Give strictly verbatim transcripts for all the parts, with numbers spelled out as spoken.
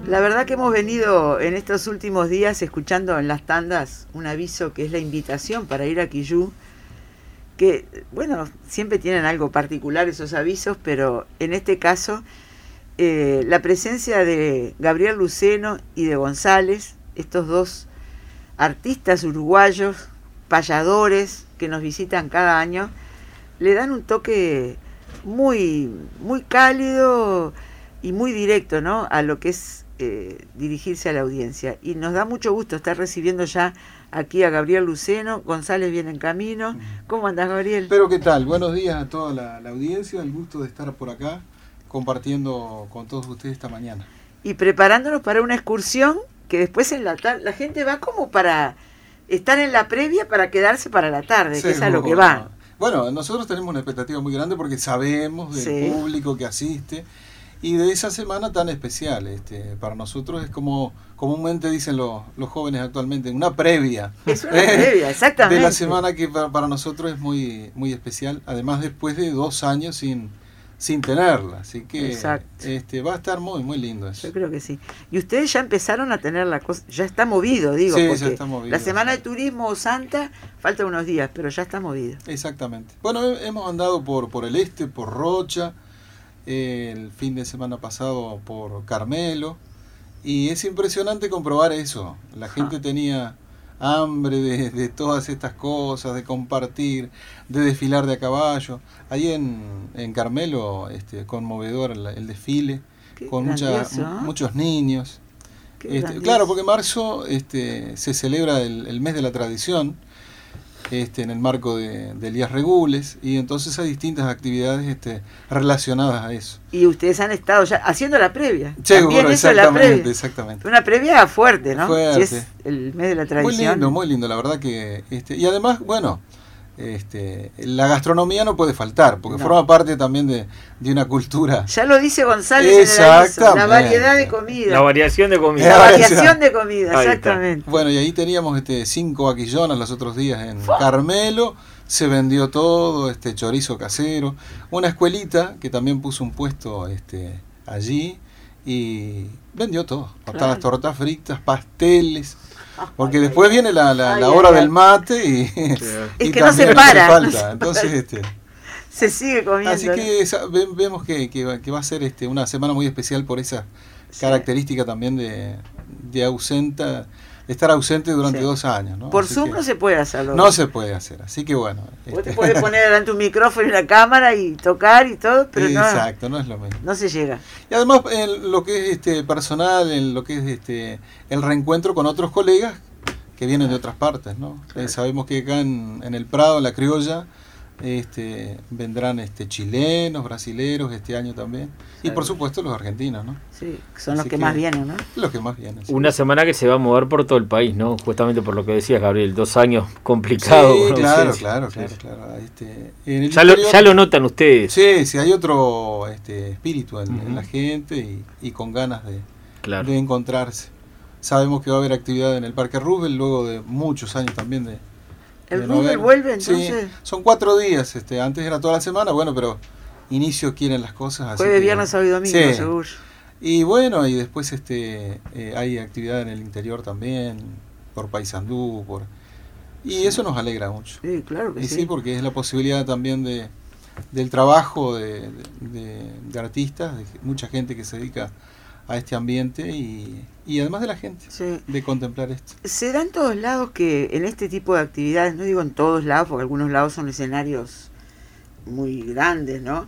La verdad que hemos venido en estos últimos días escuchando en las tandas un aviso que es la invitación para ir a Quillú, que, bueno, siempre tienen algo particular esos avisos, pero en este caso eh, la presencia de Gabriel Luceno y de González, estos dos artistas uruguayos, payadores, que nos visitan cada año, le dan un toque muy, muy cálido y muy directo, ¿no?, a lo que es eh, dirigirse a la audiencia. Y nos da mucho gusto estar recibiendo ya aquí a Gabriel Luceno. González viene en camino. ¿Cómo andás, Gabriel? Pero ¿qué tal? Buenos días a toda la, la audiencia. El gusto de estar por acá compartiendo con todos ustedes esta mañana. Y preparándonos para una excursión que después en la tarde, la gente va como para estar en la previa para quedarse para la tarde, sí, que es a lo que va. Bueno, nosotros tenemos una expectativa muy grande porque sabemos del sí. público que asiste y de esa semana tan especial. Este, para nosotros es como comúnmente dicen los, los jóvenes actualmente, una previa. Es una eh, previa, exactamente. De la semana que para, para nosotros es muy, muy especial, además después de dos años sin, sin tenerla. Así que este, va a estar muy, muy lindo eso. Yo creo que sí. Y ustedes ya empezaron a tener la cosa, ya está movido, digo, sí, porque ya está movido, la semana sí. de turismo Santa falta unos días, pero ya está movido. Exactamente. Bueno, hemos andado por, por el este, por Rocha, eh, el fin de semana pasado por Carmelo, y es impresionante comprobar eso. La gente ah. tenía hambre de, de todas estas cosas, de compartir, de desfilar de a caballo. Ahí en, en Carmelo, este, conmovedor el, el desfile, Qué con mucha, ¿eh? muchos niños. Este, claro, porque en marzo este, se celebra el, el mes de la tradición, este, en el marco de, de Elías Regules, y entonces hay distintas actividades este, relacionadas a eso. Y ustedes han estado ya haciendo la previa. Seguro, exactamente, exactamente. Una previa fuerte, ¿no? Fuerte. Si es el mes de la tradición. Muy lindo, muy lindo, la verdad que... Este, y además, bueno... Este, la gastronomía no puede faltar, porque no. forma parte también de, de una cultura. Ya lo dice González en el aviso, la variedad de comida. La variación de comida. La variación de comida, exactamente. Bueno, y ahí teníamos este, cinco vaquillonas los otros días en ¡Fua! Carmelo, se vendió todo, este chorizo casero, una escuelita que también puso un puesto este, allí y vendió todo, claro. Las tortas fritas, pasteles. Porque después viene la, la, ay, la hora ay, del mate y, es y que no se para, falta. No se Entonces, este, se sigue comiendo. Así que esa, vemos que, que, que va a ser este, una semana muy especial por esa sí. característica también de, de ausenta, de estar ausente durante sí. dos años, ¿no? Por así Zoom no se puede hacerlo. No se puede hacer, así que bueno. Vos este, te puedes poner delante un micrófono y una cámara y tocar y todo, pero no. Exacto, no es lo mismo. No se llega. Y además en lo que es este personal, en lo que es este el reencuentro con otros colegas que vienen de otras partes, ¿no? Claro. Eh, sabemos que acá en, en el Prado, en la Criolla, este, vendrán este, chilenos, brasileros este año también, y por supuesto los argentinos, ¿no? Sí, son los que, que más vienen, ¿no? Los que más vienen. Sí. Una semana que se va a mover por todo el país, ¿no? Justamente por lo que decías, Gabriel, dos años complicados. Sí, ¿no? claro, sí, claro, sí, claro, sí. claro. Este, en el ya, interior, lo, ya lo notan ustedes. Sí, sí, hay otro este, espíritu en, uh-huh. en la gente y, y con ganas de, claro. de encontrarse. Sabemos que va a haber actividad en el Parque Roosevelt luego de muchos años también de... ¿El Roosevelt vuelve entonces? Sí, son cuatro días, este, antes era toda la semana, bueno, pero inicio quieren las cosas. Jueves, así que, viernes, sábado y domingo, sí. seguro. Y bueno, y después este eh, hay actividad en el interior también, por Paysandú, por y sí. eso nos alegra mucho. Sí, claro que y sí. sí, porque es la posibilidad también de del trabajo de, de, de artistas, de mucha gente que se dedica a este ambiente y, y además de la gente, sí. de contemplar esto. Se da en todos lados que en este tipo de actividades, no digo en todos lados, porque algunos lados son escenarios muy grandes, ¿no?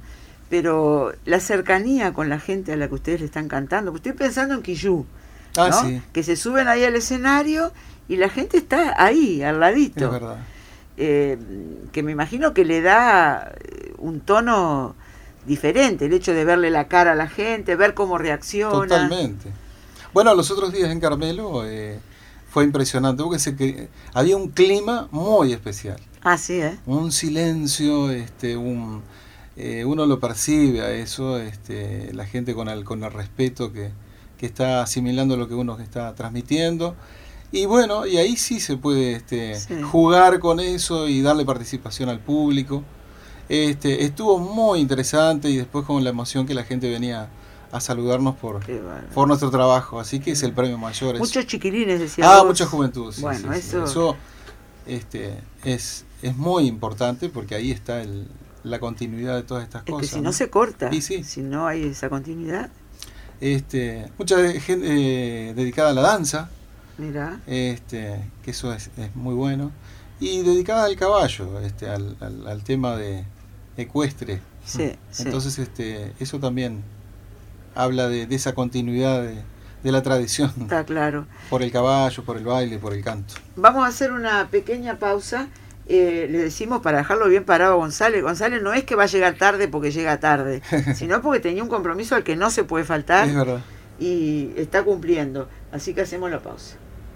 Pero la cercanía con la gente a la que ustedes le están cantando, estoy pensando en Quillú, ah, ¿no? Sí. Que se suben ahí al escenario y la gente está ahí, al ladito. Es verdad. Eh, que me imagino que le da un tono diferente, el hecho de verle la cara a la gente, ver cómo reacciona. Totalmente. Bueno, los otros días en Carmelo eh, fue impresionante, porque se que había un clima muy especial. Ah, sí, ¿eh? Un silencio, este, un, eh, uno lo percibe a eso, este, la gente con el, con el respeto que, que está asimilando lo que uno está transmitiendo. Y bueno, y ahí sí se puede este, sí. jugar con eso y darle participación al público. Este, estuvo muy interesante y después con la emoción que la gente venía a saludarnos por, por nuestro trabajo, así que es el premio mayor. Muchos es, chiquilines, decía Ah, vos. mucha juventud, sí, bueno, sí, eso, sí. eso este, es, es muy importante porque ahí está el, la continuidad de todas estas es cosas. que si no, ¿no? se corta, y sí. si no hay esa continuidad. Este, mucha gente eh, dedicada a la danza, Mirá. este, que eso es, es muy bueno, y dedicada al caballo, este, al, al, al tema de ecuestre. Sí, Entonces, sí. este, eso también habla de, de esa continuidad de, de la tradición. Está claro. Por el caballo, por el baile, por el canto. Vamos a hacer una pequeña pausa. Eh, le decimos para dejarlo bien parado a González. González no es que va a llegar tarde porque llega tarde, sino porque tenía un compromiso al que no se puede faltar. Es verdad. Y está cumpliendo. Así que hacemos la pausa.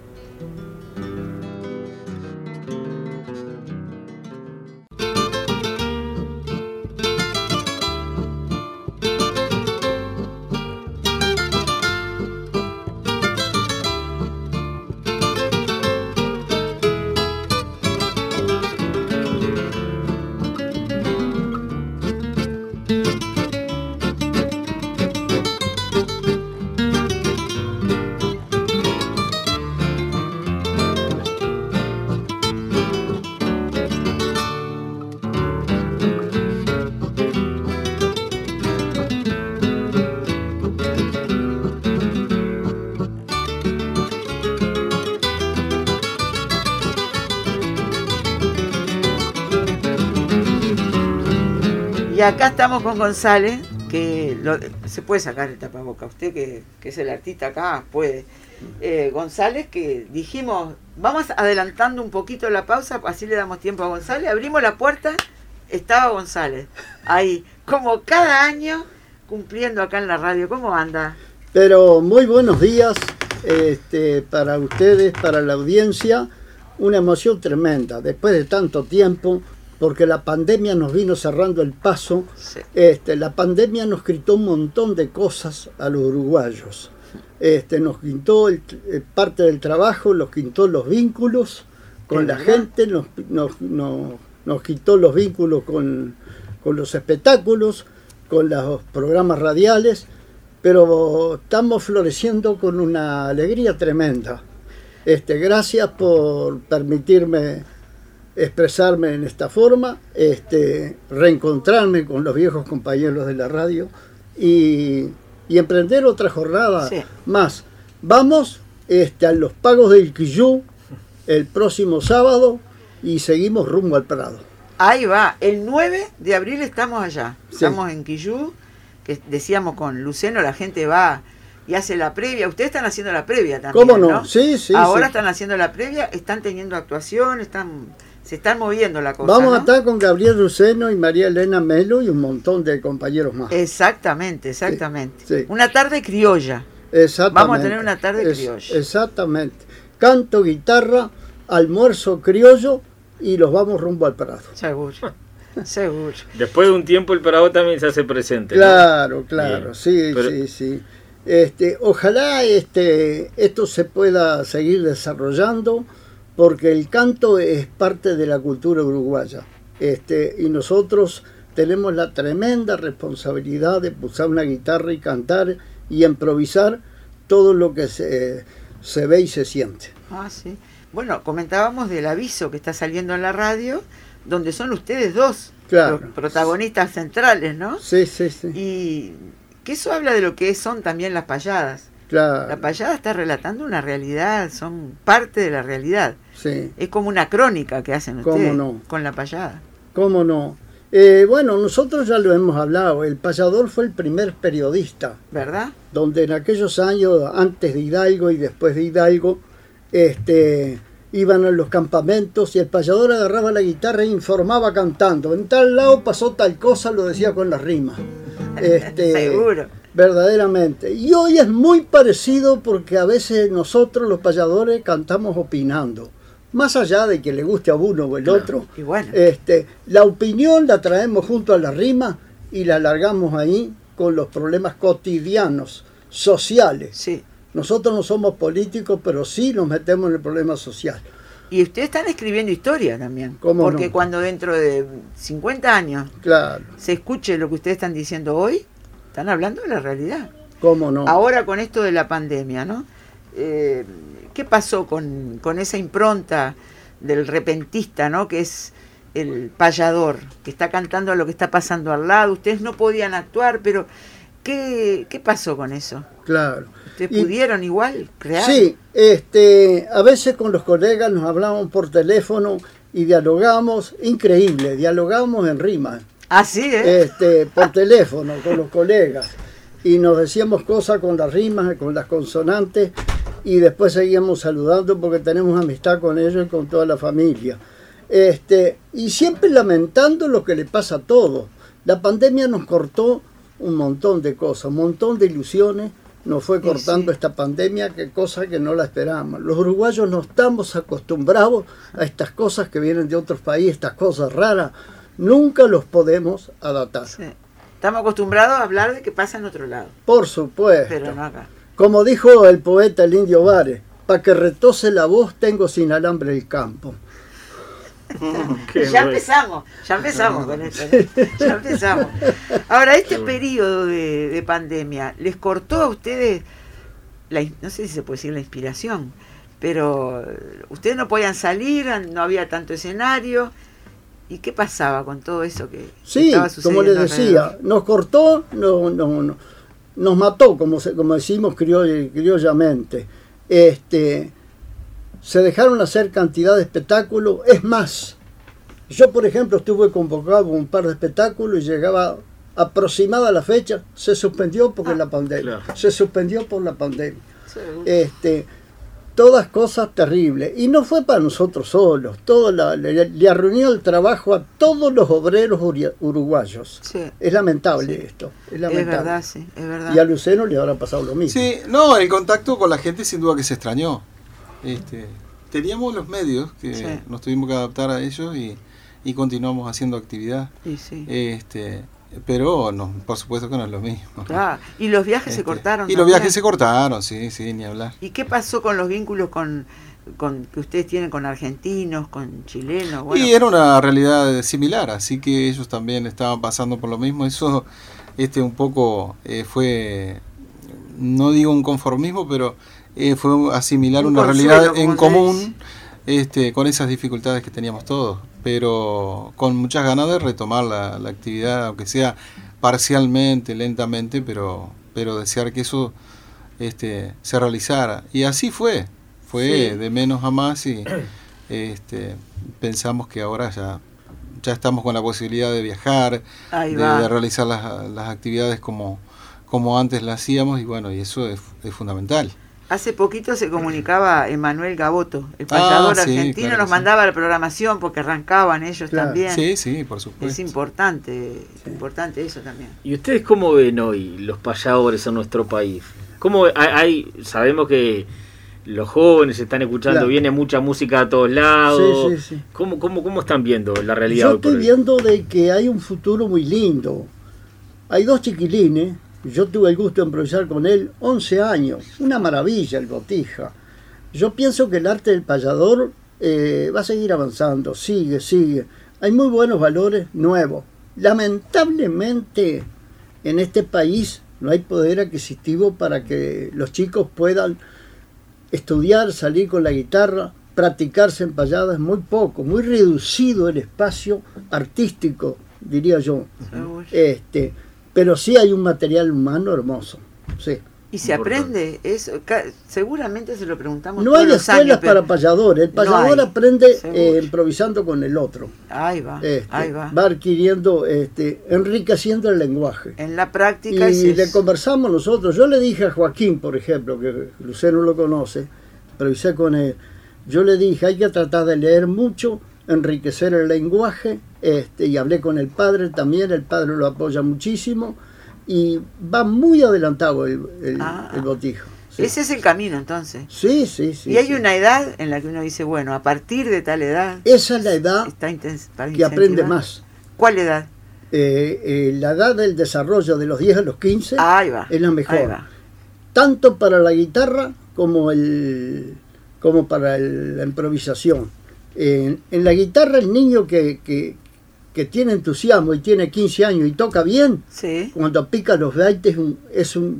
Y acá estamos con González, que lo, se puede sacar el tapaboca. Usted que, que es el artista acá puede. Eh, González, que dijimos, vamos adelantando un poquito la pausa, así le damos tiempo a González. Abrimos la puerta, estaba González. Ahí, como cada año, cumpliendo acá en la radio. ¿Cómo anda? Pero muy buenos días este, para ustedes, para la audiencia. Una emoción tremenda, después de tanto tiempo, porque la pandemia nos vino cerrando el paso. Sí. Este, la pandemia nos quitó un montón de cosas a los uruguayos. Este, nos quitó el, el parte del trabajo, nos quitó los vínculos con la gente, nos, nos, nos, nos quitó los vínculos con, con los espectáculos, con los programas radiales, pero estamos floreciendo con una alegría tremenda. Este, gracias por permitirme expresarme en esta forma, este, reencontrarme con los viejos compañeros de la radio y, y emprender otra jornada sí. más. Vamos este, a los Pagos del Quillú el próximo sábado y seguimos rumbo al Prado. Ahí va, el nueve de abril estamos allá, Sí. estamos en Quillú, que decíamos con Luceno, la gente va y hace la previa. Ustedes están haciendo la previa también, ¿Cómo no? ¿no? Sí, sí. Ahora sí. están haciendo la previa, están teniendo actuación, están, se están moviendo la cosa. Vamos ¿no? a estar con Gabriel Luceno y María Elena Melo y un montón de compañeros más. Exactamente, exactamente. Sí, sí. Una tarde criolla. Exactamente. Vamos a tener una tarde Es- criolla. Exactamente. Canto, guitarra, almuerzo criollo y los vamos rumbo al Prado. Seguro, seguro. Después de un tiempo el Prado también se hace presente, ¿no? Claro, claro, Bien. sí, Pero- sí, sí. Este, ojalá este, esto se pueda seguir desarrollando porque el canto es parte de la cultura uruguaya. Este, y nosotros tenemos la tremenda responsabilidad de pulsar una guitarra y cantar y improvisar todo lo que se, se ve y se siente. Ah, sí. Bueno, comentábamos del aviso que está saliendo en la radio, donde son ustedes dos Claro. los protagonistas centrales, ¿no? Sí, sí, sí. Y que eso habla de lo que son también las payadas. Claro. La payada está relatando una realidad, son parte de la realidad. Sí. Es como una crónica que hacen ¿Cómo ustedes no? con la payada. ¿Cómo no? Eh, bueno, nosotros ya lo hemos hablado. El payador fue el primer periodista, ¿Verdad? donde en aquellos años, antes de Hidalgo y después de Hidalgo, este, iban a los campamentos y el payador agarraba la guitarra e informaba cantando. En tal lado pasó tal cosa, lo decía con las rimas. Este, Seguro. Verdaderamente. Y hoy es muy parecido porque a veces nosotros los payadores cantamos opinando. Más allá de que le guste a uno o el Claro. otro, Y bueno, este, la opinión la traemos junto a la rima y la alargamos ahí con los problemas cotidianos, sociales. sí. Nosotros no somos políticos, pero sí nos metemos en el problema social. Y ustedes están escribiendo historia también. ¿Cómo Porque no? cuando dentro de cincuenta años Claro, se escuche lo que ustedes están diciendo hoy, están hablando de la realidad. ¿Cómo no? Ahora con esto de la pandemia, ¿no? Eh, ¿Qué pasó con, con esa impronta del repentista, ¿no? Que es el payador, que está cantando lo que está pasando al lado? Ustedes no podían actuar, pero ¿qué, qué pasó con eso? Claro. ¿Ustedes Y- pudieron igual crear? Sí, este, a veces con los colegas nos hablamos por teléfono y dialogamos, increíble, dialogamos en rima, Ah, sí, ¿eh? este, por teléfono con los colegas, y nos decíamos cosas con las rimas, con las consonantes, y después seguíamos saludando porque tenemos amistad con ellos y con toda la familia. Este, y siempre lamentando lo que le pasa a todos. La pandemia nos cortó un montón de cosas, un montón de ilusiones, nos fue Sí, cortando sí. esta pandemia, que cosa que no la esperábamos. Los uruguayos no estamos acostumbrados a estas cosas que vienen de otros países, estas cosas raras, nunca los podemos adaptar. Sí. Estamos acostumbrados a hablar de que pasa en otro lado, Por supuesto. pero no acá. Como dijo el poeta el Indio Vares, para que retose la voz tengo sin alambre el campo. Qué Ya bueno. empezamos, ya empezamos con esto, ¿no? Ya empezamos. Ahora, este periodo de, de pandemia, ¿les cortó a ustedes, la, in- no sé si se puede decir la inspiración, pero ustedes no podían salir, no había tanto escenario? ¿Y qué pasaba con todo eso que Sí, estaba como les sucediendo decía, alrededor? nos cortó, no, no, no, nos mató, como, se- como decimos crioll- criollamente. Este, se dejaron hacer cantidad de espectáculos. Es más, yo por ejemplo estuve convocado a un par de espectáculos y llegaba aproximada la fecha, se suspendió porque Ah, la pandemia. claro. Se suspendió por la pandemia. Sí, Este, todas cosas terribles. Y no fue para nosotros solos. Todo la, le, le arruinó el trabajo a todos los obreros uri- uruguayos. sí, Es lamentable Sí. esto. Es es lamentable. verdad, sí, es verdad. Y a Luceno le habrá pasado lo mismo. Sí, no, el contacto con la gente sin duda que se extrañó. Este, teníamos los medios que Sí. nos tuvimos que adaptar a ellos y, y continuamos haciendo actividad. Sí, sí. Este, pero no, por supuesto que no es lo mismo. Claro. Y los viajes se Este, cortaron. Y los también. viajes se cortaron, sí, sí, ni hablar. ¿Y qué pasó con los vínculos con, con que ustedes tienen con argentinos, con chilenos? Bueno, Y era una realidad similar, así que ellos también estaban pasando por lo mismo. Eso este un poco eh, fue, no digo un conformismo, pero eh, fue asimilar Un una consuelo, realidad como en se común este, con esas dificultades que teníamos todos, pero con muchas ganas de retomar la, la actividad, aunque sea parcialmente, lentamente, pero, pero desear que eso este, se realizara. Y así fue, fue Sí. de menos a más y este, pensamos que ahora ya, ya estamos con la posibilidad de viajar, ahí de, va. de realizar las, las actividades como, como antes las hacíamos y bueno, y eso es, es fundamental. Hace poquito se comunicaba Emanuel Gaboto, el payador Ah, sí, argentino, claro que nos sí. mandaba la programación porque arrancaban ellos Claro. también. Sí, sí, por Es supuesto. importante, importante eso también. ¿Y ustedes cómo ven hoy los payadores en nuestro país? ¿Cómo hay, hay- sabemos que los jóvenes están escuchando, Claro. viene mucha música a todos lados? Sí, sí, sí. ¿Cómo, cómo, ¿Cómo están viendo la realidad Yo hoy por estoy hoy? viendo de que hay un futuro muy lindo. Hay dos chiquilines, yo tuve el gusto de improvisar con él once años, una maravilla el Botija. Yo pienso que el arte del payador eh, va a seguir avanzando, sigue, sigue. Hay muy buenos valores nuevos. Lamentablemente en este país no hay poder adquisitivo para que los chicos puedan estudiar, salir con la guitarra, practicarse en payadas, muy poco, muy reducido el espacio artístico, diría yo. Seguro. Este, pero sí hay un material humano hermoso. Sí. Y se aprende, eso, ca- seguramente se lo preguntamos No todos hay los escuelas años, pero- para payadores. El No payador hay, aprende seguro. eh, improvisando con el otro. Ahí va, Este, ahí va. va adquiriendo, este, enriqueciendo el lenguaje. En la práctica Y es le eso. conversamos nosotros. Yo le dije a Joaquín, por ejemplo, que Lucero lo conoce, improvisé con él. Yo le dije, hay que tratar de leer mucho, enriquecer el lenguaje, este, y hablé con el padre también, el padre lo apoya muchísimo, y va muy adelantado el, el, Ah. el Botijo. Sí. Ese es el camino entonces. Sí, sí, sí. y hay sí. una edad en la que uno dice, bueno, a partir de tal edad Esa es la edad está intens- para que aprende incentivar. más. ¿Cuál edad? Eh, eh, la edad del desarrollo de los diez a los quince Ahí va. es la Ahí mejor. va. Tanto para la guitarra como el como para el- la improvisación. En, en la guitarra el niño que, que, que tiene entusiasmo y tiene quince años y toca bien, Sí. cuando pica los gaites es un, es un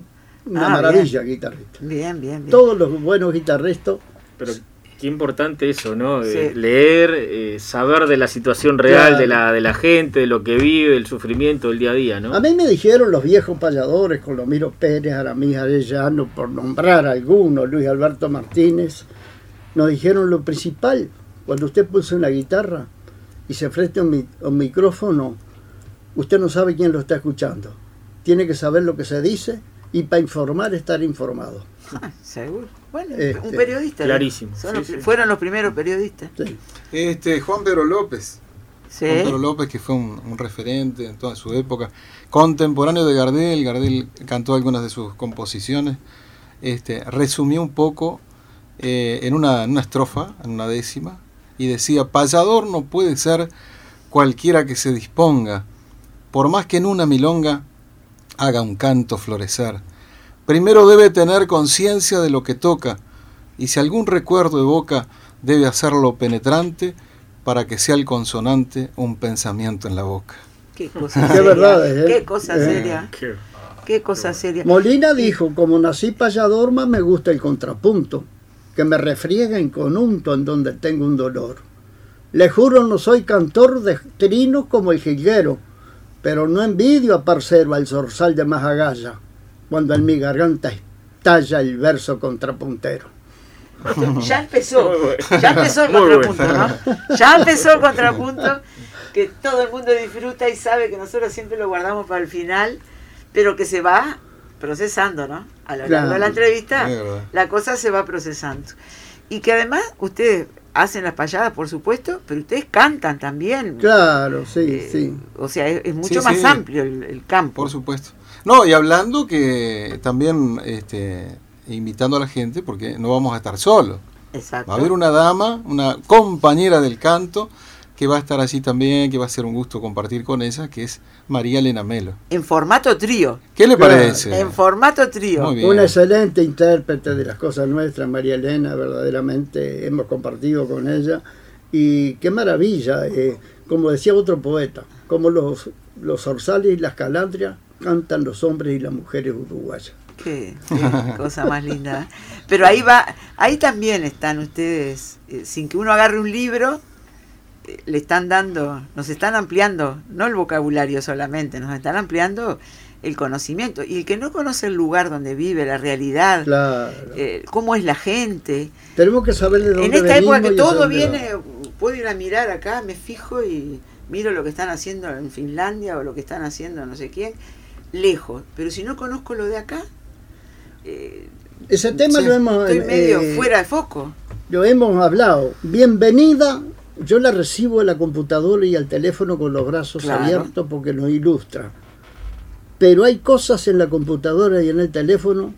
una Ah, maravilla bien. guitarrista. Bien, bien, bien. Todos los buenos guitarristas. Pero qué importante eso, ¿no? Sí. Eh, leer, eh, saber de la situación real, Claro. de la de la gente, de lo que vive, el sufrimiento del día a día, ¿no? A mí me dijeron los viejos payadores, Colomiro Pérez, Aramis Arellano, por nombrar algunos, Luis Alberto Martínez, nos dijeron lo principal, cuando usted pulsa una guitarra y se enfrenta a un, mi- a un micrófono, usted no sabe quién lo está escuchando. Tiene que saber lo que se dice y para informar, estar informado. Ah, seguro. Bueno, Este, un periodista. ¿no? clarísimo, Son sí, los- sí. Fueron los primeros periodistas. Sí. Este, Juan Pedro López. Sí. Juan Pedro López, que fue un, un referente en toda su época, contemporáneo de Gardel. Gardel cantó algunas de sus composiciones. Este, resumió un poco eh, en, una, en una estrofa, en una décima, y decía: payador no puede ser cualquiera que se disponga, por más que en una milonga haga un canto florecer. Primero debe tener conciencia de lo que toca, y si algún recuerdo evoca, debe hacerlo penetrante para que sea el consonante un pensamiento en la boca. Qué cosa Qué seria. verdad, ¿eh? Qué cosa Eh. seria. Qué- Qué cosa seria. Molina dijo, como nací payador, más me gusta el contrapunto, que me refriega en conunto en donde tengo un dolor. Le juro no soy cantor de trinos como el jilguero, pero no envidio a parcero al zorzal de Majagalla, cuando en mi garganta estalla el verso contrapuntero. Ya empezó, Muy bueno. ya empezó el Muy bueno. contrapunto, ¿no? Ya empezó el contrapunto, que todo el mundo disfruta y sabe que nosotros siempre lo guardamos para el final, pero que se va procesando, ¿no? A lo largo de la Claro. entrevista, Es verdad. la cosa se va procesando. Y que además ustedes hacen las payadas, por supuesto, pero ustedes cantan también. Claro, sí, Eh, sí. O sea, es, es mucho Sí, más sí. amplio el, el campo. Por supuesto. No, y hablando que también este, invitando a la gente, porque no vamos a estar solos. Exacto. Va a haber una dama, una compañera del canto, que va a estar allí también, que va a ser un gusto compartir con ella, que es María Elena Melo. En formato trío. ¿Qué le Claro. parece? En formato trío. Muy bien. Una excelente intérprete de las cosas nuestras, María Elena, verdaderamente hemos compartido con ella. Y qué maravilla, eh, como decía otro poeta, como los, los zorzales y las calandrias cantan los hombres y las mujeres uruguayas. Qué, qué cosa más linda. ¿eh? Pero ahí va, ahí también están ustedes, eh, sin que uno agarre un libro, eh, le están dando, nos están ampliando, no el vocabulario solamente, nos están ampliando el conocimiento. Y el que no conoce el lugar donde vive, la realidad, Claro. eh, cómo es la gente. Tenemos que saber de dónde En esta época venimos que y todo hacia dónde viene, vamos. puedo ir a mirar acá, me fijo y miro lo que están haciendo en Finlandia o lo que están haciendo no sé quién, lejos. Pero si no conozco lo de acá, eh, Ese tema Sí, lo hemos, estoy medio eh, fuera de foco. lo hemos hablado. Bienvenida, yo la recibo a la computadora y al teléfono con los brazos Claro. abiertos porque nos ilustra. Pero hay cosas en la computadora y en el teléfono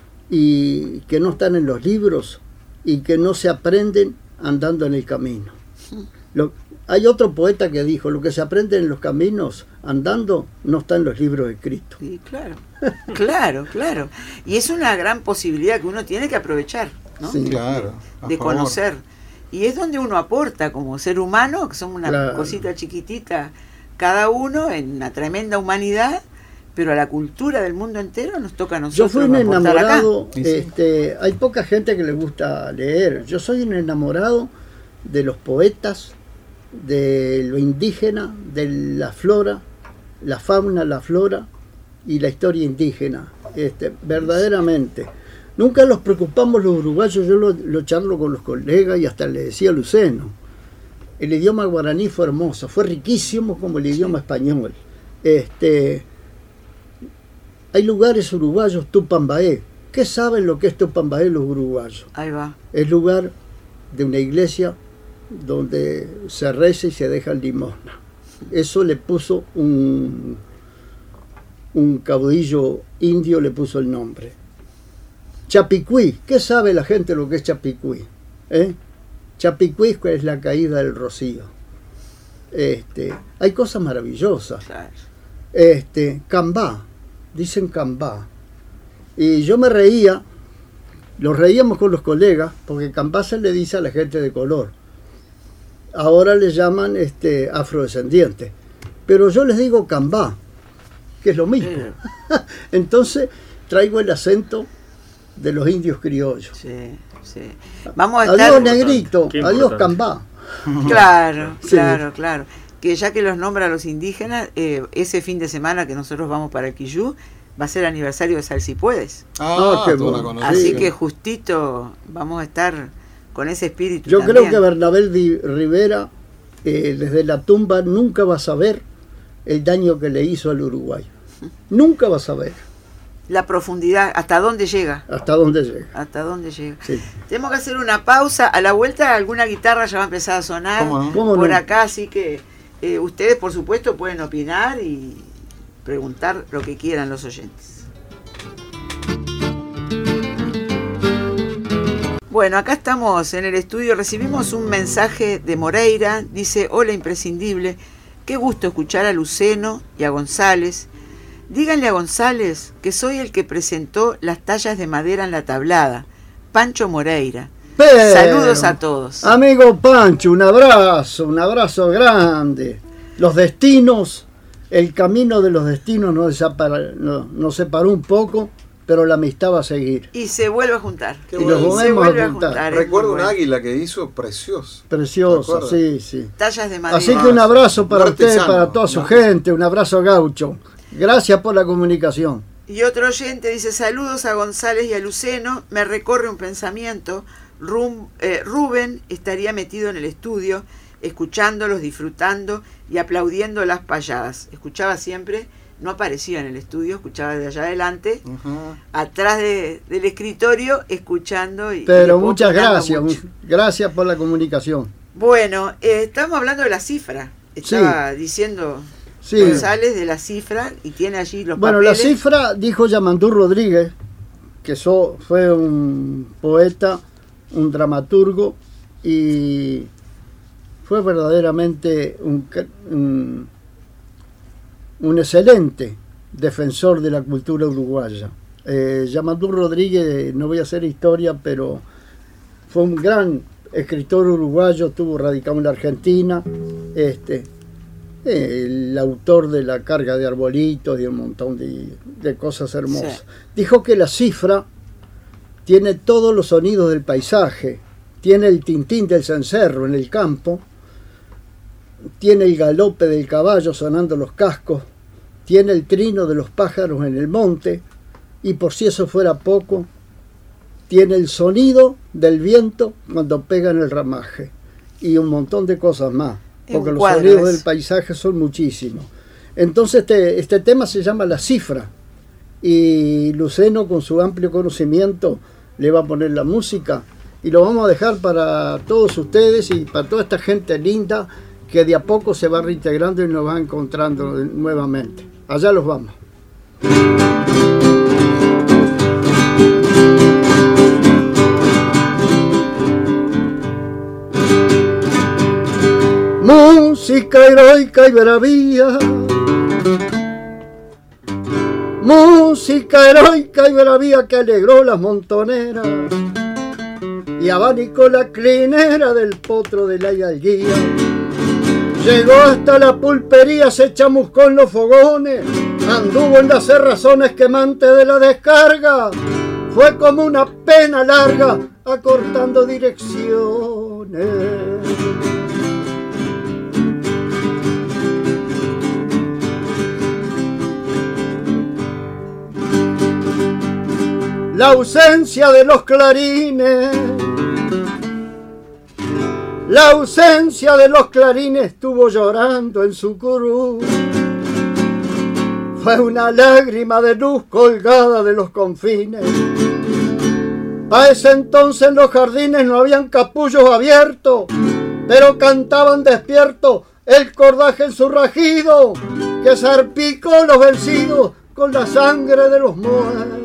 y que no están en los libros y que no se aprenden andando en el camino. Lo- hay otro poeta que dijo, lo que se aprende en los caminos andando no está en los libros escritos. Sí, claro, claro, claro. Y es una gran posibilidad que uno tiene que aprovechar, ¿no? Sí. Claro. a De favor. conocer. Y es donde uno aporta como ser humano, que somos una Claro. cosita chiquitita cada uno en una tremenda humanidad, pero a la cultura del mundo entero nos toca a Yo nosotros fui un aportar acá. enamorado, Sí, sí. este, hay poca gente que le gusta leer. Yo soy un enamorado de los poetas, de lo indígena, de la flora, la fauna, la flora y la historia indígena. Este, verdaderamente. Nunca nos preocupamos los uruguayos, yo lo, lo charlo con los colegas y hasta le decía a Luceno. El idioma guaraní fue hermoso, fue riquísimo como el idioma español. Este, hay lugares uruguayos, Tupambaé. ¿Qué saben lo que es Tupambaé los uruguayos? Ahí va. Es lugar de una iglesia donde se reza y se deja limosna. Eso le puso un, un caudillo indio, le puso el nombre. Chapicuí, ¿qué sabe la gente lo que es Chapicuí? ¿Eh? Chapicuí es la caída del rocío. Este, hay cosas maravillosas. Claro. Este, Cambá, dicen Cambá. Y yo me reía, los reíamos con los colegas, porque Cambá se le dice a la gente de color. Ahora le llaman este, afrodescendiente. Pero yo les digo Cambá, que es lo mismo. Pero, Entonces, traigo el acento de los indios criollos. Sí, sí. Vamos a estar... Adiós, negrito, adiós, cambá. Claro, Sí. claro, claro. Que ya que los nombra a los indígenas, eh, ese fin de semana que nosotros vamos para el Quillú, va a ser aniversario de Sal Si Puedes. Ah, Ah, qué toda la bueno. conocida. Así que justito vamos a estar con ese espíritu. Yo también. creo que Bernabé Di Rivera, eh, desde la tumba, nunca va a saber el daño que le hizo al Uruguay. Nunca va a saber La profundidad, hasta dónde llega. hasta dónde llega. Hasta dónde llega. Sí. Tenemos que hacer una pausa. A la vuelta alguna guitarra ya va a empezar a sonar ¿Cómo no? ¿Cómo por no? acá, así que eh, ustedes por supuesto pueden opinar y preguntar lo que quieran los oyentes. Bueno, acá estamos en el estudio, recibimos un mensaje de Moreira, dice: hola imprescindible, qué gusto escuchar a Luceno y a González. Díganle a González que soy el que presentó las tallas de madera en la tablada, Pancho Moreira. Pero, Saludos a todos. Amigo Pancho, un abrazo, un abrazo grande. Los destinos, el camino de los destinos nos separa- no- nos separó un poco, pero la amistad va a seguir. Y se vuelve a juntar. Qué Y bueno. los se volvemos a vuelve a juntar. juntar. es Recuerdo muy un bueno. águila que hizo precioso. ¿Te Precioso, acuerdas? sí, sí. Tallas de madera. Así que un abrazo para Un usted, artesano, para toda su ¿no? gente, un abrazo gaucho. Gracias por la comunicación. Y otro oyente dice: saludos a González y a Luceno, me recorre un pensamiento. Rum- eh, Rubén estaría metido en el estudio, escuchándolos, disfrutando y aplaudiendo las payadas. Escuchaba siempre, no aparecía en el estudio, escuchaba de allá adelante, Ujú. atrás de- del escritorio, escuchando. Y, y le Pero puedo muchas opinar gracias, mucho. gracias por la comunicación. Bueno, eh, estamos hablando de la cifra. Estaba diciendo Sí. González de la cifra y tiene allí los Bueno, papeles. la cifra, dijo Yamandú Rodríguez, que so- fue un poeta, un dramaturgo y fue verdaderamente un, ca- un, un excelente defensor de la cultura uruguaya. Eh, Yamandú Rodríguez, no voy a hacer historia, pero fue un gran escritor uruguayo, estuvo radicado en la Argentina, este, el autor de La carga de arbolitos y un montón de, de cosas hermosas. Sí. Dijo que la cifra tiene todos los sonidos del paisaje, tiene el tintín del cencerro en el campo, tiene el galope del caballo sonando los cascos, tiene el trino de los pájaros en el monte y, por si eso fuera poco, tiene el sonido del viento cuando pega en el ramaje y un montón de cosas más, Es porque un los cuadro sonidos eso. del paisaje son muchísimos. Entonces este, este tema se llama La Cifra y Luceno, con su amplio conocimiento, le va a poner la música y lo vamos a dejar para todos ustedes y para toda esta gente linda que de a poco se va reintegrando y nos va encontrando nuevamente. Allá los vamos. Música heroica y bravía, música heroica y bravía que alegró las montoneras y abanicó la clinera del potro de la hidalguía. Llegó hasta la pulpería, se chamuscó en los fogones, anduvo en las cerrazones quemantes de la descarga. Fue como una pena larga, acortando direcciones. La ausencia de los clarines, la ausencia de los clarines estuvo llorando en su cruz. Fue una lágrima de luz colgada de los confines. A ese entonces en los jardines no habían capullos abiertos, pero cantaban despiertos el cordaje en su rajido, que salpicó los vencidos con la sangre de los muertos.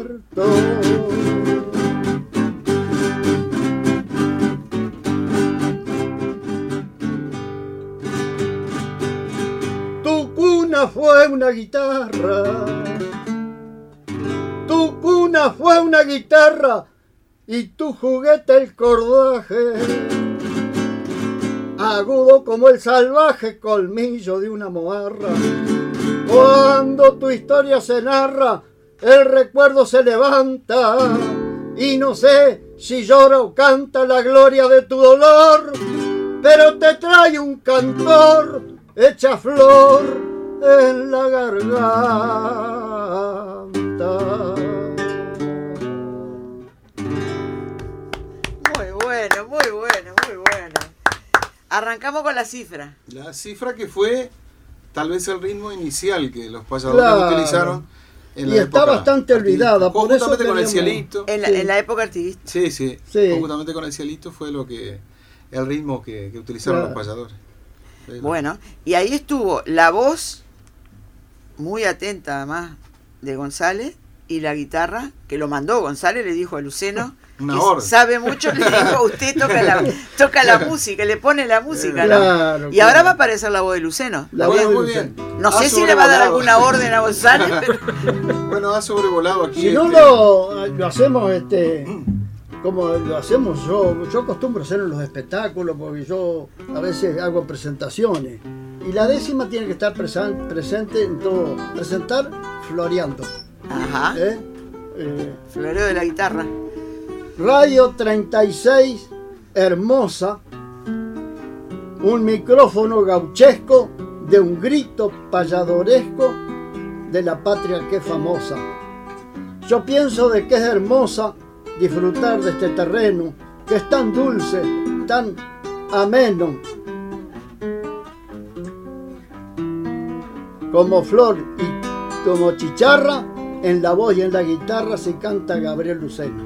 Tu cuna fue una guitarra, tu cuna fue una guitarra y tu juguete el cordaje, agudo como el salvaje colmillo de una moarra. Cuando tu historia se narra, el recuerdo se levanta y no sé si llora o canta la gloria de tu dolor, pero te trae un cantor hecha flor en la garganta. Muy bueno, muy bueno, muy bueno. Arrancamos con la cifra. La cifra que fue tal vez el ritmo inicial que los payadores Claro. utilizaron en la Y está época bastante olvidada, artística. por eso Conjuntamente con el tenemos- cielito. En la, Sí. en la época artista. Sí, sí, Sí. Conjuntamente con el cielito fue lo que el ritmo que, que utilizaron Claro. los payadores. Sí. Bueno, y ahí estuvo la voz, muy atenta además, de González, y la guitarra, que lo mandó González, le dijo a Luceno, Una que orden. sabe mucho, le dijo, usted toca la, toca la música, le pone la música, ¿no? Claro, Y ahora claro. va a aparecer la voz de Luceno. La Bueno, voz de muy Luceno. bien. No Ha sé si le va a dar sobrevolado. alguna orden a González, pero... Bueno, ha sobrevolado aquí. Si no este, lo, lo hacemos este como lo hacemos yo, yo acostumbro a hacer en los espectáculos porque yo a veces hago presentaciones y la décima tiene que estar presen- presente en todo, presentar floreando. Ajá, ¿eh? Eh, floreo de la guitarra. Radio treinta y seis, hermosa, un micrófono gauchesco de un grito payadoresco de la patria que es famosa. Yo pienso de que es hermosa disfrutar de este terreno, que es tan dulce, tan ameno, como flor y como chicharra, en la voz y en la guitarra se canta Gabriel Luceno.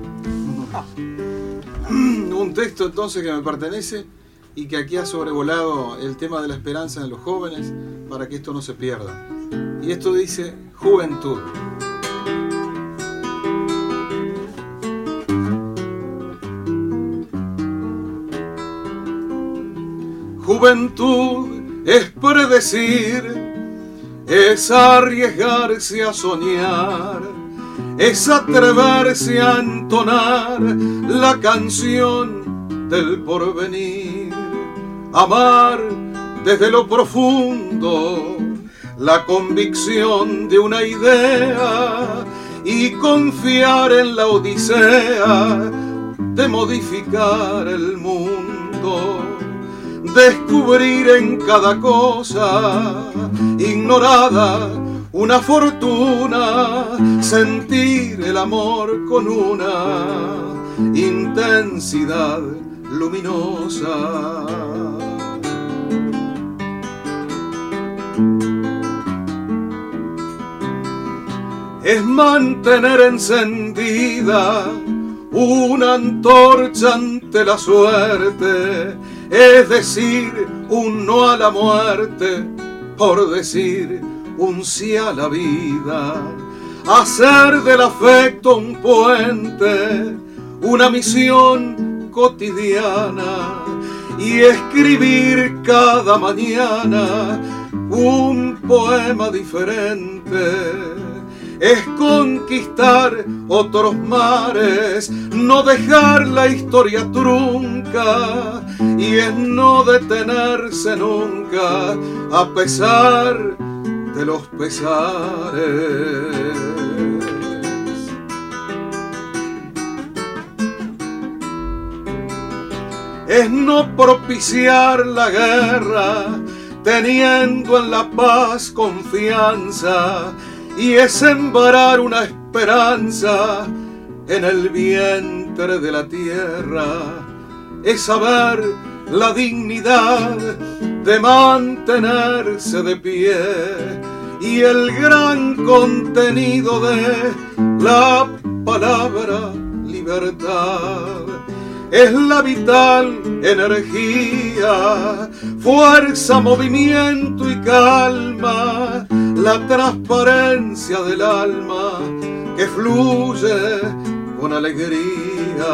Un texto entonces que me pertenece y que aquí ha sobrevolado el tema de la esperanza en los jóvenes para que esto no se pierda. Y esto dice Juventud. Juventud es predecir, es arriesgarse a soñar, es atreverse a entonar la canción del porvenir, amar desde lo profundo la convicción de una idea y confiar en la odisea de modificar el mundo, descubrir en cada cosa ignorada una fortuna, sentir el amor con una intensidad luminosa. Es mantener encendida una antorcha ante la suerte, es decir un no a la muerte, por decir un sí a la vida, hacer del afecto un puente, una misión cotidiana y escribir cada mañana un poema diferente. Es conquistar otros mares, no dejar la historia trunca, y es no detenerse nunca a pesar de los pesares. Es no propiciar la guerra, teniendo en la paz confianza, y es sembrar una esperanza en el vientre de la tierra. Es saber la dignidad de mantenerse de pie y el gran contenido de la palabra libertad. Es la vital energía, fuerza, movimiento y calma, la transparencia del alma que fluye con alegría.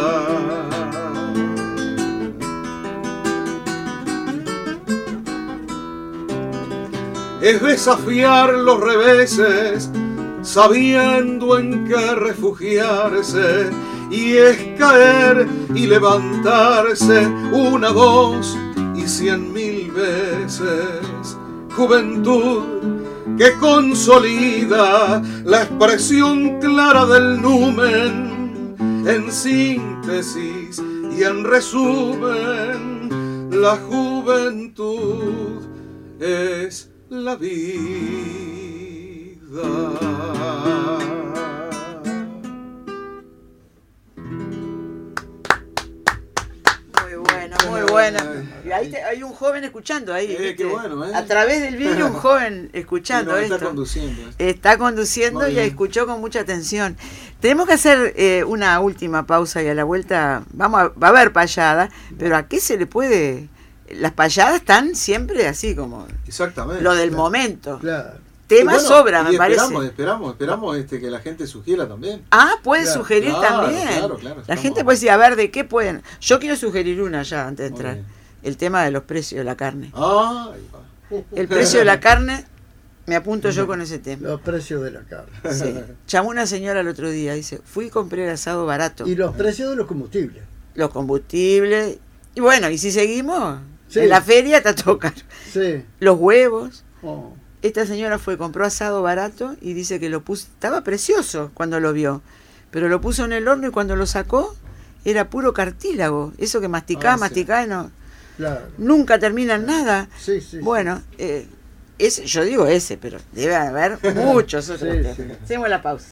Es desafiar los reveses, sabiendo en qué refugiarse, y es caer y levantarse una, dos y cien mil veces. Juventud que consolida la expresión clara del numen. En síntesis y en resumen, la juventud es la vida. Muy bueno. Y ahí te, hay un joven escuchando ahí. Eh, qué bueno, ¿eh? A través del vídeo un joven escuchando está esto. Conduciendo. Está conduciendo y escuchó con mucha atención. Tenemos que hacer eh, una última pausa y a la vuelta vamos a, va a haber payada, pero ¿a qué se le puede? Las payadas están siempre así como exactamente lo del claro. momento. Claro. Tema bueno, sobra, me esperamos, parece. Esperamos, esperamos este, que la gente sugiera también. Ah, puede claro, sugerir claro, también. Claro, claro, la gente puede decir, a ver, ¿de qué pueden? Yo quiero sugerir una ya antes de entrar. Bien. El tema de los precios de la carne. Ah, el precio de la carne, me apunto yo con ese tema. Los precios de la carne. Sí. Llamó una señora el otro día, dice, fui y compré el asado barato. Y los precios de los combustibles. Los combustibles. Y bueno, y si seguimos, sí. En la feria está todo caro. Sí. Los huevos. Oh. Esta señora fue, compró asado barato y dice que lo puso, estaba precioso cuando lo vio, pero lo puso en el horno y cuando lo sacó era puro cartílago, eso que masticaba, ah, masticaba sí. y no, claro. Nunca termina en nada. Sí, sí, bueno, eh, ese, yo digo ese, pero debe haber muchos otros. Sí, sí. Hacemos la pausa.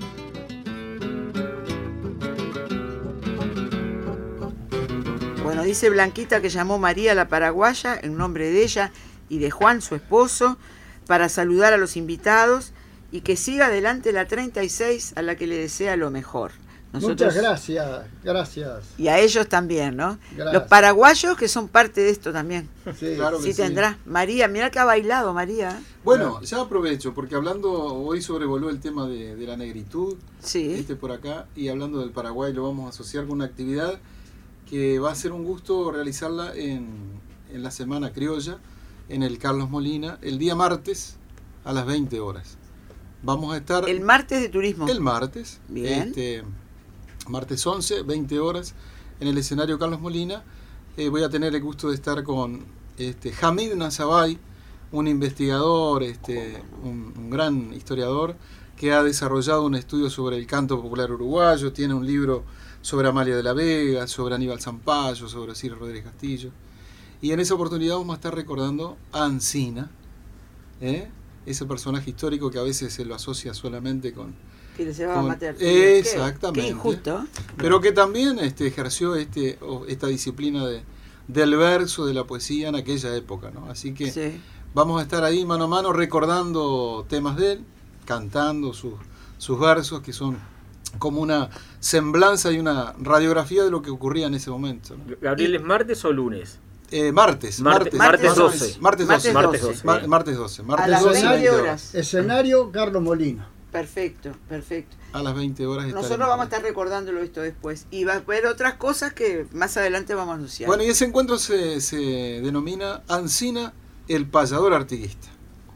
Bueno, dice Blanquita que llamó María la paraguaya en nombre de ella y de Juan, su esposo, para saludar a los invitados y que siga adelante la treinta y seis a la que le desea lo mejor. Nosotros, muchas gracias, gracias. Y a ellos también, ¿no? Gracias. Los paraguayos que son parte de esto también. Sí, claro que sí tendrá. Sí. María, mira que ha bailado María. Bueno, ya aprovecho, porque hablando, hoy sobrevoló el tema de, de la negritud, sí. Viste por acá, y hablando del Paraguay lo vamos a asociar con una actividad que va a ser un gusto realizarla en, en la Semana Criolla, en el Carlos Molina, el día martes a las veinte horas. Vamos a estar... El martes de turismo. El martes. Bien. Este, martes once, veinte horas, en el escenario Carlos Molina. Eh, voy a tener el gusto de estar con este, Hamid Nazabay, un investigador, este, un, un gran historiador, que ha desarrollado un estudio sobre el canto popular uruguayo, tiene un libro sobre Amalia de la Vega, sobre Aníbal Zampayo, sobre Ciro Rodríguez Castillo. Y en esa oportunidad vamos a estar recordando a Ancina, ¿eh? ese personaje histórico que a veces se lo asocia solamente con... Que le llevaba con, a matar. Exactamente. Qué, qué injusto. Pero que también este, ejerció este, esta disciplina de, del verso, de la poesía en aquella época, ¿no? Así que sí. Vamos a estar ahí mano a mano recordando temas de él, cantando sus, sus versos, que son como una semblanza y una radiografía de lo que ocurría en ese momento, ¿no? ¿Gabriel es martes o lunes? Eh, martes, martes, martes, martes doce. Martes doce. Martes doce. Mar, martes doce. Martes a las doce, veinte horas. Escenario Carlos Molina. Perfecto, perfecto. A las veinte horas. Nosotros vamos a estar recordándolo esto después. Y va a haber otras cosas que más adelante vamos a anunciar. Bueno, y ese encuentro se, se denomina Ancina, el payador artiguista.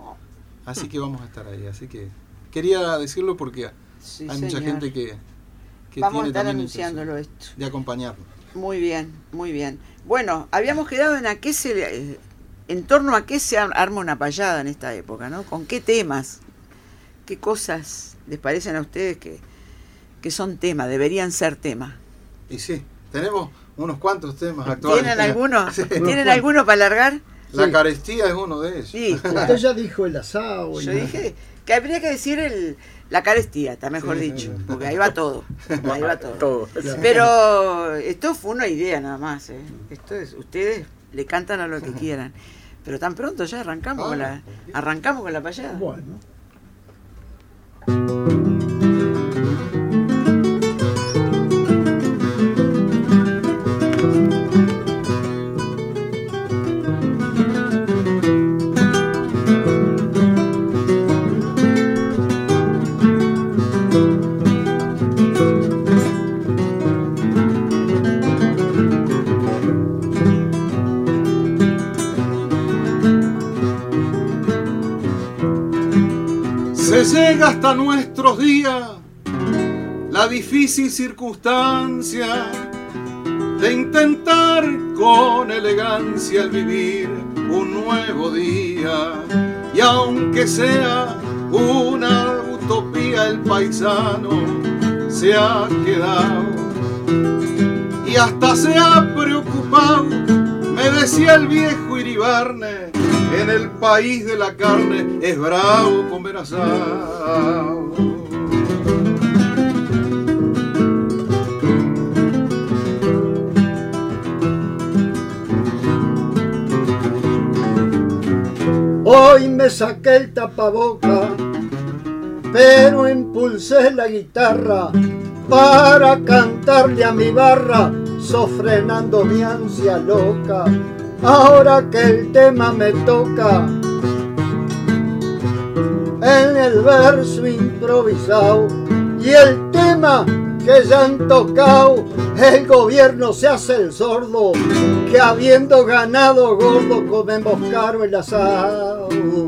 Así que vamos a estar ahí. Así que quería decirlo porque sí, hay señor. mucha gente que, que vamos tiene a estar también anunciándolo esto. De acompañarnos. Muy bien, muy bien. Bueno, habíamos quedado en a qué se le, en torno a qué se arma una payada en esta época, ¿no? ¿Con qué temas? ¿Qué cosas les parecen a ustedes que, que son temas, deberían ser temas? Y sí, tenemos unos cuantos temas actuales. ¿Tienen alguno? Sí. ¿Tienen alguno para alargar? La sí. carestía es uno de ellos. Sí, claro. Usted ya dijo el asado. Yo dije que habría que decir el, la carestía, está mejor sí, dicho, sí. Porque ahí va todo. Ahí va todo. todo. Pero esto fue una idea nada más. ¿eh? Esto es, ustedes le cantan a lo que quieran. Pero tan pronto ya arrancamos, ah, con, la, arrancamos con la payada. Bueno. Llega hasta nuestros días la difícil circunstancia de intentar con elegancia el vivir un nuevo día, y aunque sea una utopía el paisano se ha quedado y hasta se ha preocupado. Me decía el viejo Iribarne, en el país de la carne es bravo comer asado. Hoy me saqué el tapaboca, pero impulsé la guitarra para cantarle a mi barra, sofrenando mi ansia loca. Ahora que el tema me toca, en el verso improvisado, y el tema que ya han tocado, el gobierno se hace el sordo, que habiendo ganado gordo comemos caro el asado.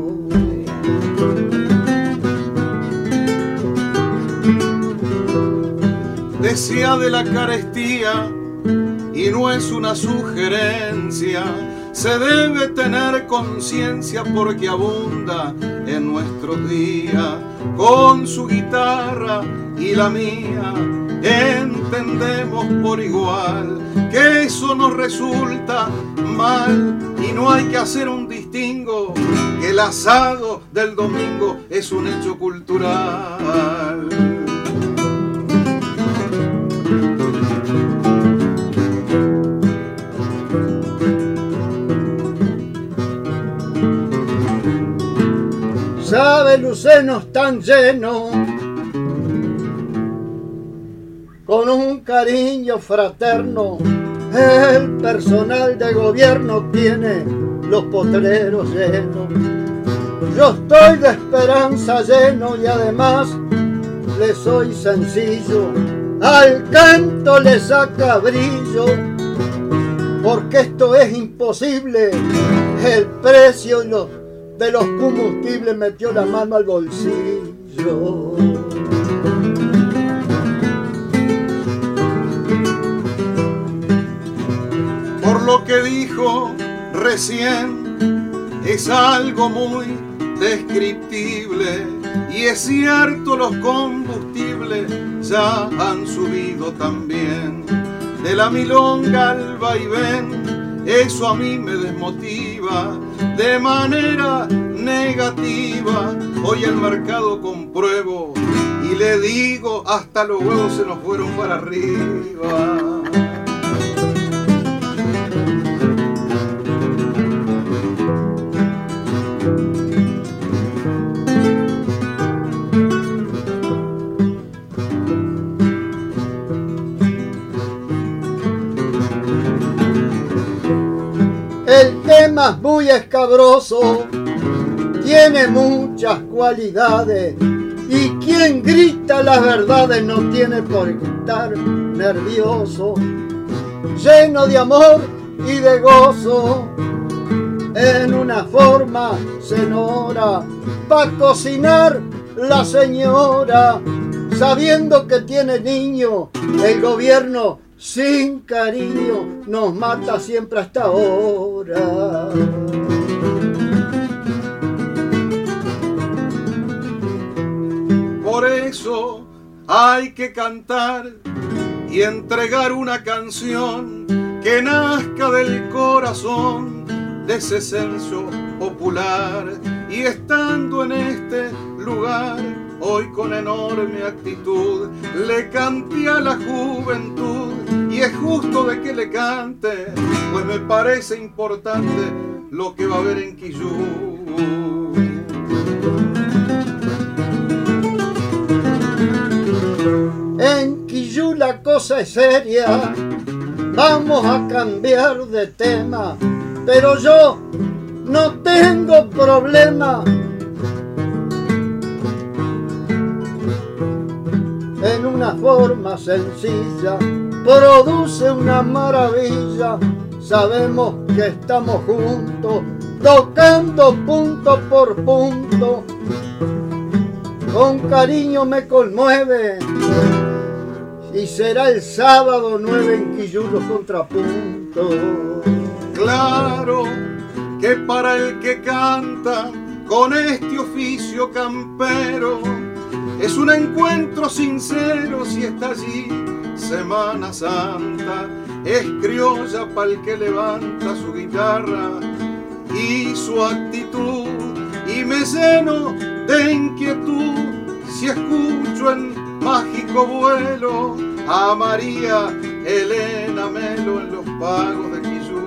Decía de la carestía, y no es una sugerencia, se debe tener conciencia porque abunda en nuestros días. Con su guitarra y la mía entendemos por igual que eso nos resulta mal y no hay que hacer un distingo, que el asado del domingo es un hecho cultural. Sabe Lucenos tan lleno, con un cariño fraterno, el personal de gobierno tiene los potreros llenos. Yo estoy de esperanza lleno y además le soy sencillo, al canto le saca brillo, porque esto es imposible, el precio y los de los combustibles metió la mano al bolsillo. Por lo que dijo recién, es algo muy descriptible y es cierto, los combustibles ya han subido también. De la milonga al vaivén, eso a mí me desmotiva de manera negativa. Hoy el mercado compruebo y le digo, hasta los huevos se nos fueron para arriba. El tema es muy escabroso, tiene muchas cualidades y quien grita las verdades no tiene por qué estar nervioso. Lleno de amor y de gozo, en una forma sonora, pa' cocinar la señora, sabiendo que tiene niño, el gobierno sin cariño nos mata siempre hasta ahora. Por eso hay que cantar y entregar una canción que nazca del corazón de ese censo popular. Y estando en este lugar, hoy con enorme actitud le canté a la juventud, y es justo de que le cante, pues me parece importante lo que va a haber en Quillú. En Quillú la cosa es seria, vamos a cambiar de tema, pero yo no tengo problema. En una forma sencilla produce una maravilla. Sabemos que estamos juntos, tocando punto por punto. Con cariño me conmueve y será el sábado nueve en Quillú los contrapuntos. Claro que para el que canta con este oficio campero. Es un encuentro sincero si está allí Semana Santa. Es criolla pa'l que levanta su guitarra y su actitud, y me lleno de inquietud si escucho en mágico vuelo a María Elena Melo en los pagos de Quillú.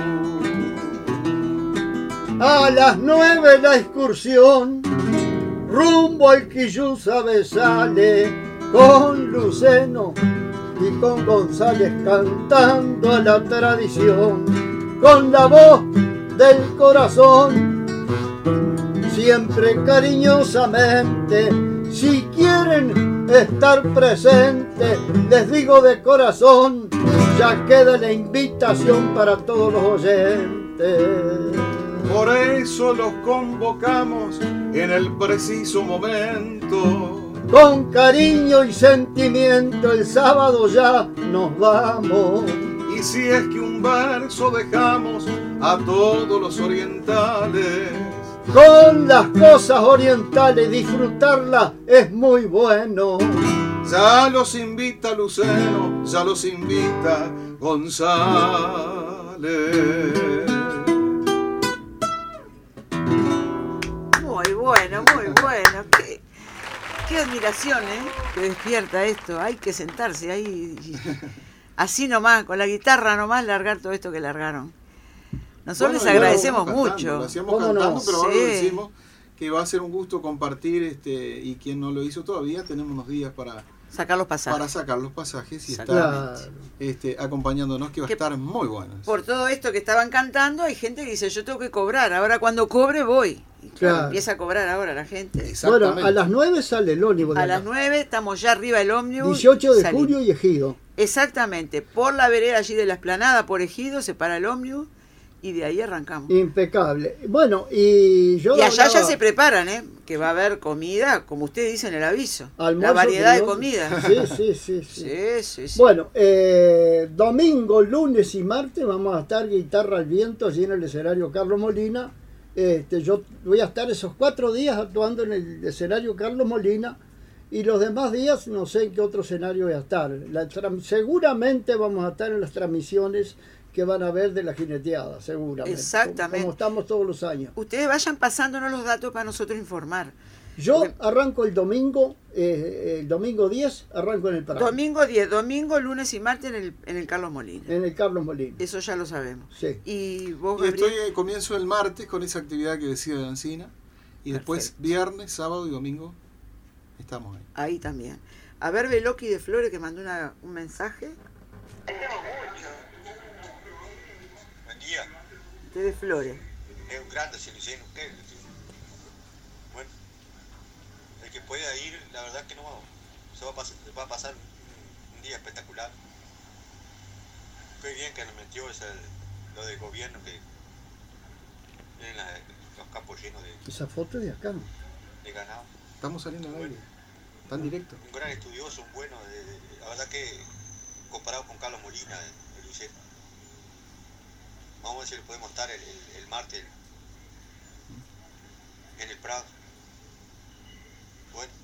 A las nueve la excursión, rumbo al Quillú, sabe, sale con Luceno y con González cantando a la tradición, con la voz del corazón, siempre cariñosamente. Si quieren estar presentes, les digo de corazón, ya queda la invitación para todos los oyentes. Por eso los convocamos en el preciso momento. Con cariño y sentimiento el sábado ya nos vamos. Y si es que un verso dejamos a todos los orientales, con las cosas orientales disfrutarlas es muy bueno. Ya los invita Luceno, ya los invita González. Muy bueno, muy bueno. Qué, qué admiración, ¿eh? Que despierta esto. Hay que sentarse ahí, así nomás, con la guitarra nomás, largar todo esto que largaron. Nosotros bueno, les agradecemos lo mucho. Cantando, lo hacíamos ¿Cómo cantando, no? pero ahora Sí. lo decimos que va a ser un gusto compartir, este, y quien no lo hizo todavía, tenemos unos días para, Sacar los pasajes. para sacar los pasajes y estar Claro. este, acompañándonos, que va a Que estar muy bueno. Por todo esto que estaban cantando, hay gente que dice, yo tengo que cobrar, ahora cuando cobre voy. Y claro, Claro. empieza a cobrar ahora la gente. Exactamente. Bueno, a las nueve sale el ómnibus. de A acá. las nueve estamos ya arriba del ómnibus. dieciocho de salimos. julio y Ejido. Exactamente, por la vereda allí de la Esplanada, por Ejido, se para el ómnibus y de ahí arrancamos. Impecable. Bueno, y yo... Y allá ya hablaba- se preparan, ¿eh? Que va a haber comida, como usted dice en el aviso. almuerzo, la variedad de criolla. comida. Sí, sí, sí. sí. Sí, sí, sí. Bueno, eh, domingo, lunes y martes vamos a estar guitarra al viento allí en el escenario Carlos Molina. Este, yo voy a estar esos cuatro días actuando en el escenario Carlos Molina y los demás días no sé en qué otro escenario voy a estar. La tram- seguramente vamos a estar en las transmisiones que van a ver de la jineteada, seguramente. Exactamente. Como, como estamos todos los años. Ustedes vayan pasándonos los datos para nosotros informar. Yo Porque- arranco el domingo, eh, el domingo diez, arranco en el Prado, Domingo diez, domingo, lunes y martes en el, en el Carlos Molina. en el Carlos Molina. Eso ya lo sabemos. Sí. Y vos, Y estoy, Gabriel, eh, comienzo el martes con esa actividad que decía de Ancina, y después Perfecto. viernes, sábado y domingo estamos ahí. ahí también. A ver, Veloqui de Flores que mandó una- un mensaje. Buen día. Usted de Flores. Es un grande, se lo hicieron ustedes. Bueno, el que pueda ir, la verdad que no se va a pasar, va a pasar un, un día espectacular. Qué bien que nos metió ese, lo del gobierno, que tienen la- los campos llenos de, Esa foto es de acá. de ganado. Estamos saliendo al aire, tan directo. Un gran estudioso, un bueno, de- de- la verdad que comparado con Carlos Molina, de, de Lucero. Vamos a ver si le podemos estar el, el, el martes en el Prado. Bueno,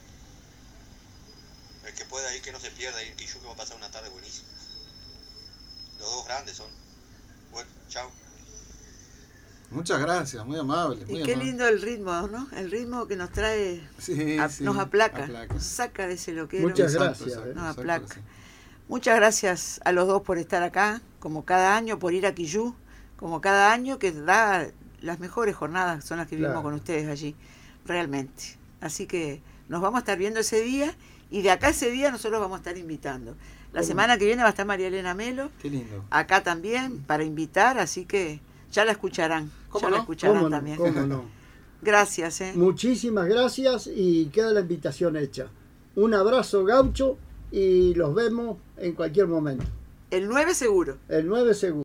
el que pueda ir, que no se pierda, ir en Quillú, que va a pasar una tarde buenísima. Los dos grandes son. Bueno, chao. Muchas gracias, muy amable. Muy Y qué amable. lindo el ritmo, ¿no? El ritmo que nos trae, Sí, a- sí, nos aplaca, aplaca. nos saca de ese loquero. Muchas Exacto, gracias, exacto, eh. Nos exacto, aplaca. sí. Muchas gracias a los dos por estar acá, como cada año, por ir a Quillú, como cada año que da las mejores jornadas, son las que vivimos Claro. con ustedes allí, realmente. Así que nos vamos a estar viendo ese día y de acá ese día nosotros vamos a estar invitando. La ¿Cómo? semana que viene va a estar María Elena Melo, Qué lindo. acá también, para invitar, así que ya la escucharán, ¿Cómo ya no? la escucharán ¿Cómo no? también. ¿Cómo no? Gracias, ¿eh? Muchísimas gracias y queda la invitación hecha. Un abrazo gaucho y los vemos en cualquier momento. El nueve seguro. El nueve seguro.